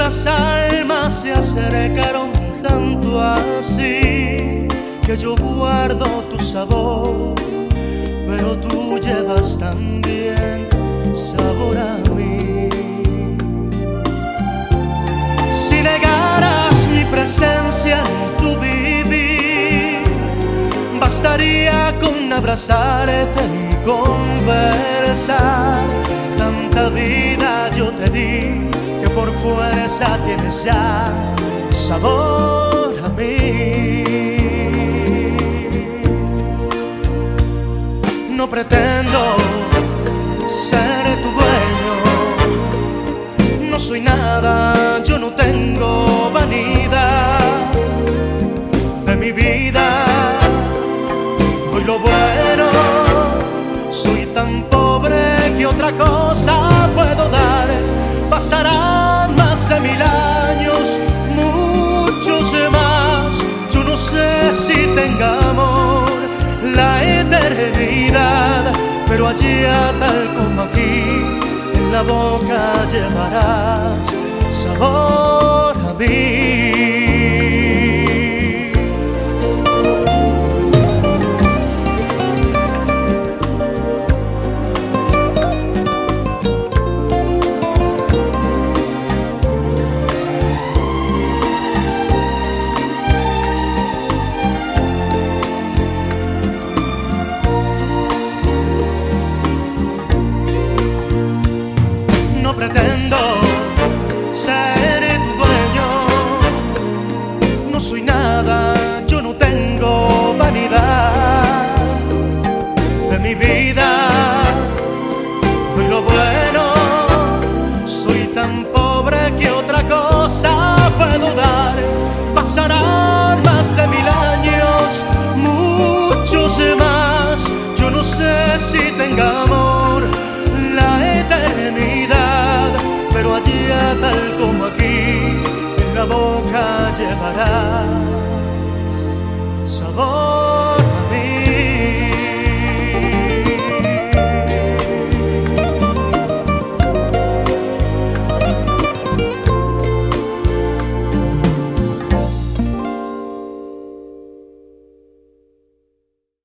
Nuestras almas se acercaron tanto así que yo guardo tu sabor, pero tú llevas también sabor a mí. Si negaras mi presencia en tu vivir, bastaría con abrazarte y conversar. Tanta vida yo te di que por fuerza tienes ya sabor a mí. No pretendo ser tu dueño, no soy nada, yo no tengo vanidad de mi vida. Doy lo bueno, soy tan pobre que otra cosa puedo dar. Pasarán más de 1000 años, muchos más. Yo no sé si tengamos la eternidad, pero allá tal como aquí, en la boca llevarás sabor a mí. No pretendo ser tu dueño, no soy nada, yo no tengo vanidad de mi vida. Doy lo bueno, soy tan pobre que otra cosa puedo dar. Pasarán más de 1000 años, muchos más. Yo no sé si tengamos la eternidad, pero allá tal como aquí, en la boca llevarás sabor.